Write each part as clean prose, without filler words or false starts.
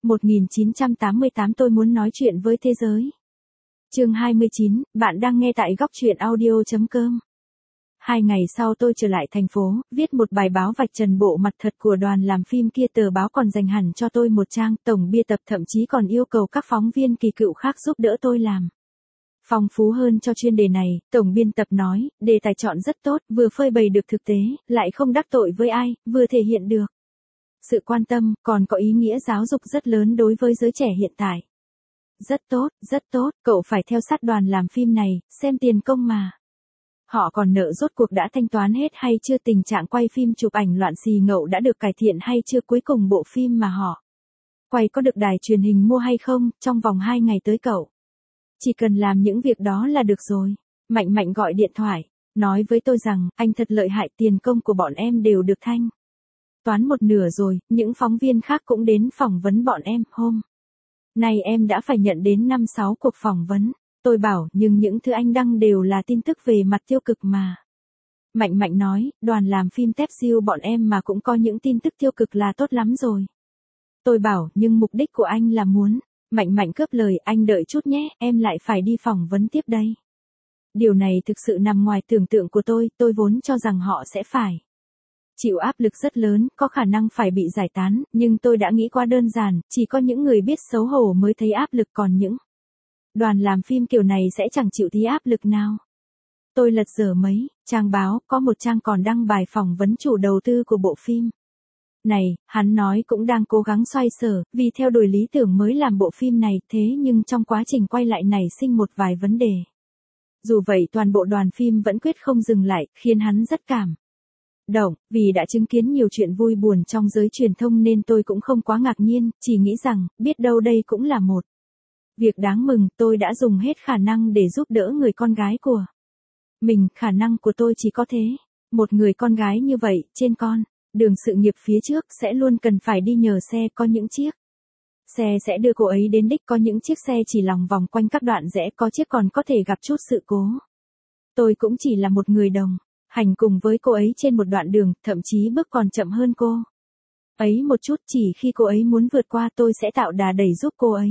1988 tôi muốn nói chuyện với thế giới. Chương 29, bạn đang nghe tại góc truyện audio.com. 2 ngày sau tôi trở lại thành phố, viết một bài báo vạch trần bộ mặt thật của đoàn làm phim kia. Tờ báo còn dành hẳn cho tôi một trang, tổng biên tập thậm chí còn yêu cầu các phóng viên kỳ cựu khác giúp đỡ tôi làm phong phú hơn cho chuyên đề này. Tổng biên tập nói, đề tài chọn rất tốt, vừa phơi bày được thực tế, lại không đắc tội với ai, vừa thể hiện được sự quan tâm, còn có ý nghĩa giáo dục rất lớn đối với giới trẻ hiện tại. Rất tốt, cậu phải theo sát đoàn làm phim này, xem tiền công mà. Họ còn nợ rốt cuộc đã thanh toán hết hay chưa, tình trạng quay phim chụp ảnh loạn xì ngậu đã được cải thiện hay chưa, cuối cùng bộ phim mà họ quay có được đài truyền hình mua hay không, trong vòng 2 ngày tới cậu chỉ cần làm những việc đó là được rồi. Mạnh Mạnh gọi điện thoại, nói với tôi rằng, anh thật lợi hại, tiền công của bọn em đều được thanh toán một nửa rồi, những phóng viên khác cũng đến phỏng vấn bọn em, hôm nay em đã phải nhận đến 5-6 cuộc phỏng vấn. Tôi bảo, nhưng những thứ anh đăng đều là tin tức về mặt tiêu cực mà. Mạnh Mạnh nói, đoàn làm phim Tép Diêu bọn em mà cũng có những tin tức tiêu cực là tốt lắm rồi. Tôi bảo, nhưng mục đích của anh là muốn. Mạnh Mạnh cướp lời, anh đợi chút nhé, em lại phải đi phỏng vấn tiếp đây. Điều này thực sự nằm ngoài tưởng tượng của tôi vốn cho rằng họ sẽ phải chịu áp lực rất lớn, có khả năng phải bị giải tán, nhưng tôi đã nghĩ quá đơn giản, chỉ có những người biết xấu hổ mới thấy áp lực, còn những đoàn làm phim kiểu này sẽ chẳng chịu tí áp lực nào. Tôi lật dở mấy trang báo, có một trang còn đăng bài phỏng vấn chủ đầu tư của bộ phim này. Hắn nói cũng đang cố gắng xoay sở, vì theo đuổi lý tưởng mới làm bộ phim này, thế nhưng trong quá trình quay lại nảy sinh một vài vấn đề. Dù vậy toàn bộ đoàn phim vẫn quyết không dừng lại, khiến hắn rất cảm động. Vì đã chứng kiến nhiều chuyện vui buồn trong giới truyền thông nên tôi cũng không quá ngạc nhiên, chỉ nghĩ rằng, biết đâu đây cũng là một việc đáng mừng. Tôi đã dùng hết khả năng để giúp đỡ người con gái của mình, khả năng của tôi chỉ có thế. Một người con gái như vậy, trên con đường sự nghiệp phía trước, sẽ luôn cần phải đi nhờ xe, có những chiếc xe sẽ đưa cô ấy đến đích, có những chiếc xe chỉ lòng vòng quanh các đoạn rẽ, có chiếc còn có thể gặp chút sự cố. Tôi cũng chỉ là một người đồng hành cùng với cô ấy trên một đoạn đường, thậm chí bước còn chậm hơn cô ấy một chút, chỉ khi cô ấy muốn vượt qua tôi sẽ tạo đà đẩy giúp cô ấy.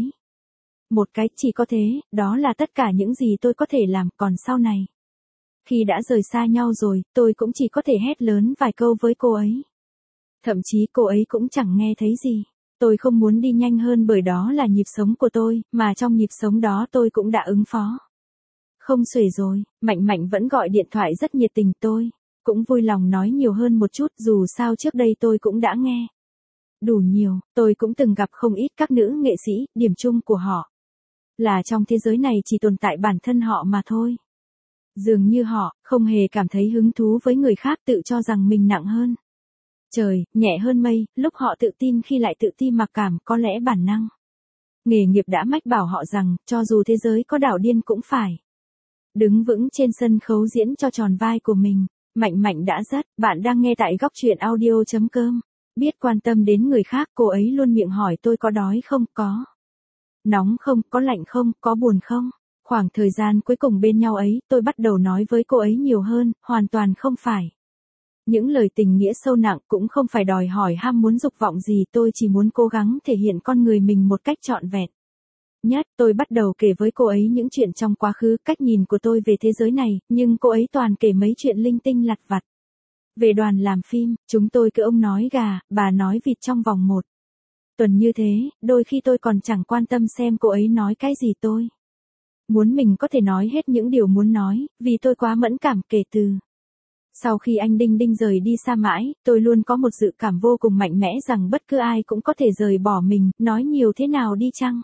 Một cái, chỉ có thế, đó là tất cả những gì tôi có thể làm, còn sau này. Khi đã rời xa nhau rồi, tôi cũng chỉ có thể hét lớn vài câu với cô ấy. Thậm chí cô ấy cũng chẳng nghe thấy gì. Tôi không muốn đi nhanh hơn bởi đó là nhịp sống của tôi, mà trong nhịp sống đó tôi cũng đã ứng phó không xuể rồi. Mạnh Mạnh vẫn gọi điện thoại rất nhiệt tình, tôi cũng vui lòng nói nhiều hơn một chút, dù sao trước đây tôi cũng đã nghe đủ nhiều. Tôi cũng từng gặp không ít các nữ nghệ sĩ, điểm chung của họ là trong thế giới này chỉ tồn tại bản thân họ mà thôi. Dường như họ không hề cảm thấy hứng thú với người khác, tự cho rằng mình nặng hơn trời, nhẹ hơn mây, lúc họ tự tin khi lại tự ti mặc cảm, có lẽ bản năng nghề nghiệp đã mách bảo họ rằng, cho dù thế giới có đảo điên cũng phải đứng vững trên sân khấu diễn cho tròn vai của mình. Mạnh Mạnh đã rất, bạn đang nghe tại góc truyện audio.com. Biết quan tâm đến người khác, cô ấy luôn miệng hỏi tôi có đói không, có nóng không, có lạnh không, có buồn không. Khoảng thời gian cuối cùng bên nhau ấy, tôi bắt đầu nói với cô ấy nhiều hơn, hoàn toàn không phải những lời tình nghĩa sâu nặng, cũng không phải đòi hỏi ham muốn dục vọng gì, tôi chỉ muốn cố gắng thể hiện con người mình một cách trọn vẹn nhất. Tôi bắt đầu kể với cô ấy những chuyện trong quá khứ, cách nhìn của tôi về thế giới này, nhưng cô ấy toàn kể mấy chuyện linh tinh lặt vặt về đoàn làm phim. Chúng tôi cứ ông nói gà, bà nói vịt trong vòng 1 tuần như thế, đôi khi tôi còn chẳng quan tâm xem cô ấy nói cái gì. Tôi muốn mình có thể nói hết những điều muốn nói, vì tôi quá mẫn cảm. Kể từ sau khi anh Đinh Đinh rời đi xa mãi, tôi luôn có một dự cảm vô cùng mạnh mẽ rằng bất cứ ai cũng có thể rời bỏ mình, nói nhiều thế nào đi chăng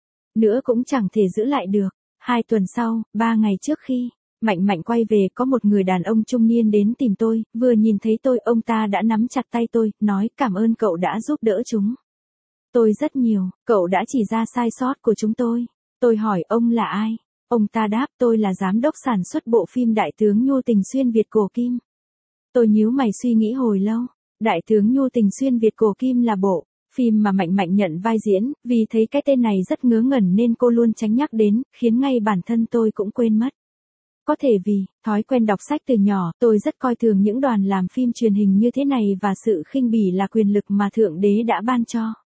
nữa cũng chẳng thể giữ lại được. 2 tuần sau, 3 ngày trước khi Mạnh Mạnh quay về, có một người đàn ông trung niên đến tìm tôi, vừa nhìn thấy tôi, ông ta đã nắm chặt tay tôi, nói cảm ơn cậu đã giúp đỡ chúng tôi rất nhiều, cậu đã chỉ ra sai sót của chúng tôi. Tôi hỏi ông là ai? Ông ta đáp, tôi là giám đốc sản xuất bộ phim Đại tướng Nhu Tình Xuyên Việt Cổ Kim. Tôi nhíu mày suy nghĩ hồi lâu. Đại tướng Nhu Tình Xuyên Việt Cổ Kim là bộ phim mà Mạnh Mạnh nhận vai diễn, vì thấy cái tên này rất ngớ ngẩn nên cô luôn tránh nhắc đến, khiến ngay bản thân tôi cũng quên mất. Có thể vì thói quen đọc sách từ nhỏ, tôi rất coi thường những đoàn làm phim truyền hình như thế này, và sự khinh bỉ là quyền lực mà Thượng Đế đã ban cho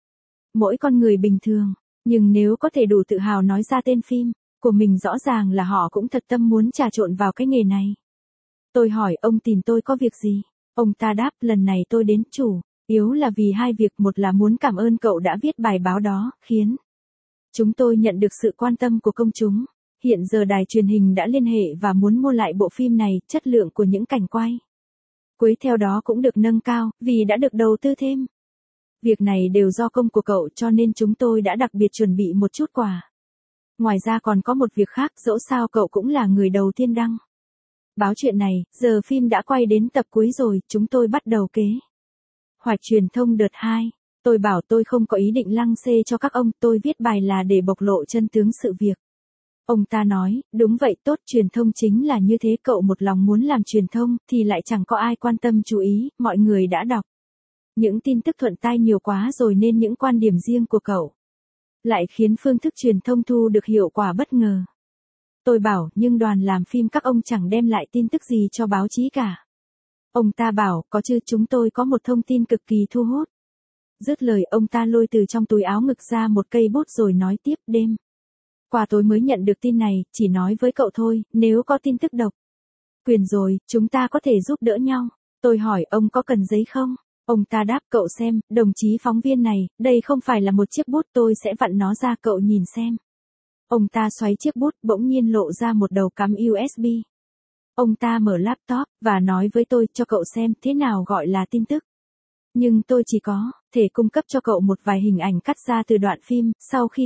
mỗi con người bình thường, nhưng nếu có thể đủ tự hào nói ra tên phim của mình rõ ràng là họ cũng thật tâm muốn trà trộn vào cái nghề này. Tôi hỏi ông tìm tôi có việc gì? Ông ta đáp lần này tôi đến chủ yếu là vì hai việc, một là muốn cảm ơn cậu đã viết bài báo đó, khiến chúng tôi nhận được sự quan tâm của công chúng. Hiện giờ đài truyền hình đã liên hệ và muốn mua lại bộ phim này, chất lượng của những cảnh quay cuối theo đó cũng được nâng cao, vì đã được đầu tư thêm. Việc này đều do công của cậu cho nên chúng tôi đã đặc biệt chuẩn bị một chút quà. Ngoài ra còn có một việc khác, dẫu sao cậu cũng là người đầu tiên đăng báo chuyện này, giờ phim đã quay đến tập cuối rồi, chúng tôi bắt đầu kế hoạch truyền thông đợt 2. Tôi bảo tôi không có ý định lăng xê cho các ông, tôi viết bài là để bộc lộ chân tướng sự việc. Ông ta nói, đúng vậy, tốt, truyền thông chính là như thế, cậu một lòng muốn làm truyền thông, thì lại chẳng có ai quan tâm chú ý, mọi người đã đọc những tin tức thuận tai nhiều quá rồi nên những quan điểm riêng của cậu lại khiến phương thức truyền thông thu được hiệu quả bất ngờ. Tôi bảo, nhưng đoàn làm phim các ông chẳng đem lại tin tức gì cho báo chí cả. Ông ta bảo, có chứ, chúng tôi có một thông tin cực kỳ thu hút. Dứt lời ông ta lôi từ trong túi áo ngực ra một cây bút rồi nói tiếp, đêm qua tôi mới nhận được tin này, chỉ nói với cậu thôi, nếu có tin tức độc quyền rồi, chúng ta có thể giúp đỡ nhau. Tôi hỏi ông có cần giấy không? Ông ta đáp, cậu xem, đồng chí phóng viên này, đây không phải là một chiếc bút, tôi sẽ vặn nó ra cậu nhìn xem. Ông ta xoáy chiếc bút, bỗng nhiên lộ ra một đầu cắm USB. Ông ta mở laptop, và nói với tôi, cho cậu xem, thế nào gọi là tin tức. Nhưng tôi chỉ có thể cung cấp cho cậu một vài hình ảnh cắt ra từ đoạn phim, sau khi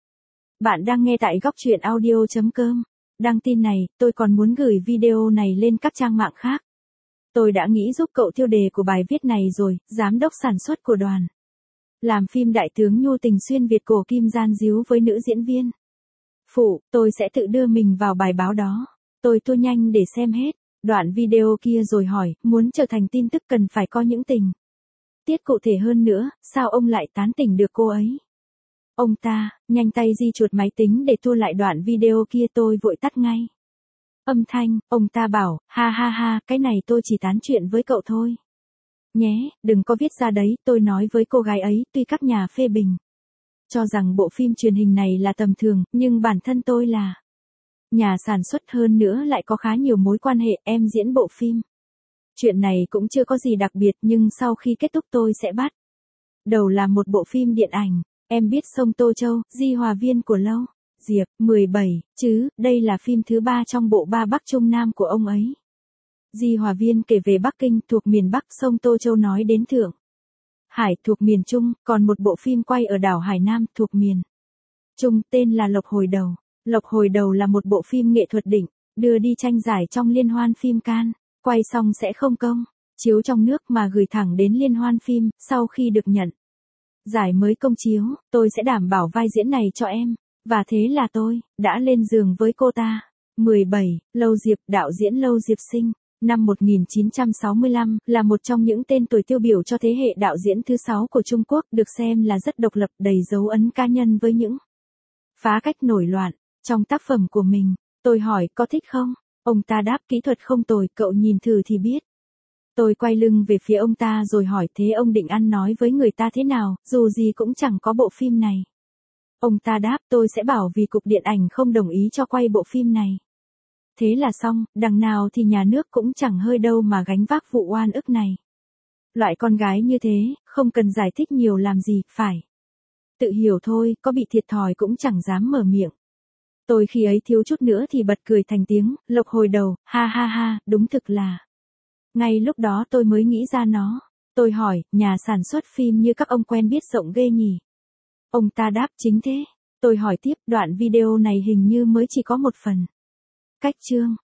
bạn đang nghe tại góc truyện audio.com. Đăng tin này, tôi còn muốn gửi video này lên các trang mạng khác. Tôi đã nghĩ giúp cậu tiêu đề của bài viết này rồi, giám đốc sản xuất của đoàn làm phim Đại tướng Nhu Tình xuyên Việt cổ kim gian díu với nữ diễn viên phụ, tôi sẽ tự đưa mình vào bài báo đó. Tôi tua nhanh để xem hết đoạn video kia rồi hỏi, muốn trở thành tin tức cần phải có những tình tiết cụ thể hơn nữa, sao ông lại tán tỉnh được cô ấy? Ông ta nhanh tay di chuột máy tính để tua lại đoạn video kia, tôi vội tắt ngay âm thanh. Ông ta bảo, ha ha ha, cái này tôi chỉ tán chuyện với cậu thôi nhé, đừng có viết ra đấy. Tôi nói với cô gái ấy, tuy các nhà phê bình cho rằng bộ phim truyền hình này là tầm thường, nhưng bản thân tôi là nhà sản xuất, hơn nữa lại có khá nhiều mối quan hệ, em diễn bộ phim. Chuyện này cũng chưa có gì đặc biệt, nhưng sau khi kết thúc tôi sẽ bắt đầu làm một bộ phim điện ảnh. Em biết Sông Tô Châu, Di Hòa Viên của Lâu Diệp, 17, chứ, đây là phim thứ 3 trong bộ ba Bắc Trung Nam của ông ấy. Di Hòa Viên kể về Bắc Kinh, thuộc miền Bắc, Sông Tô Châu nói đến Thượng Hải, thuộc miền Trung, còn một bộ phim quay ở đảo Hải Nam, thuộc miền Trung, tên là Lộc Hồi Đầu. Lộc Hồi Đầu là một bộ phim nghệ thuật đỉnh, đưa đi tranh giải trong Liên hoan phim Cannes, quay xong sẽ không công chiếu trong nước mà gửi thẳng đến Liên hoan phim, sau khi được nhận giải mới công chiếu, tôi sẽ đảm bảo vai diễn này cho em. Và thế là tôi đã lên giường với cô ta. 17. Lâu Diệp, đạo diễn Lâu Diệp sinh năm 1965, là một trong những tên tuổi tiêu biểu cho thế hệ đạo diễn thứ 6 của Trung Quốc, được xem là rất độc lập, đầy dấu ấn cá nhân với những phá cách nổi loạn trong tác phẩm của mình. Tôi hỏi, có thích không? Ông ta đáp, kỹ thuật không tồi, cậu nhìn thử thì biết. Tôi quay lưng về phía ông ta rồi hỏi, thế ông định ăn nói với người ta thế nào, dù gì cũng chẳng có bộ phim này. Ông ta đáp, tôi sẽ bảo vì cục điện ảnh không đồng ý cho quay bộ phim này. Thế là xong, đằng nào thì nhà nước cũng chẳng hơi đâu mà gánh vác vụ oan ức này. Loại con gái như thế, không cần giải thích nhiều làm gì, phải tự hiểu thôi, có bị thiệt thòi cũng chẳng dám mở miệng. Tôi khi ấy thiếu chút nữa thì bật cười thành tiếng, Lộc Hồi Đầu, ha ha ha, đúng thực là. Ngay lúc đó tôi mới nghĩ ra nó. Tôi hỏi, nhà sản xuất phim như các ông quen biết rộng ghê nhỉ? Ông ta đáp, chính thế. Tôi hỏi tiếp, đoạn video này hình như mới chỉ có một phần cách chương.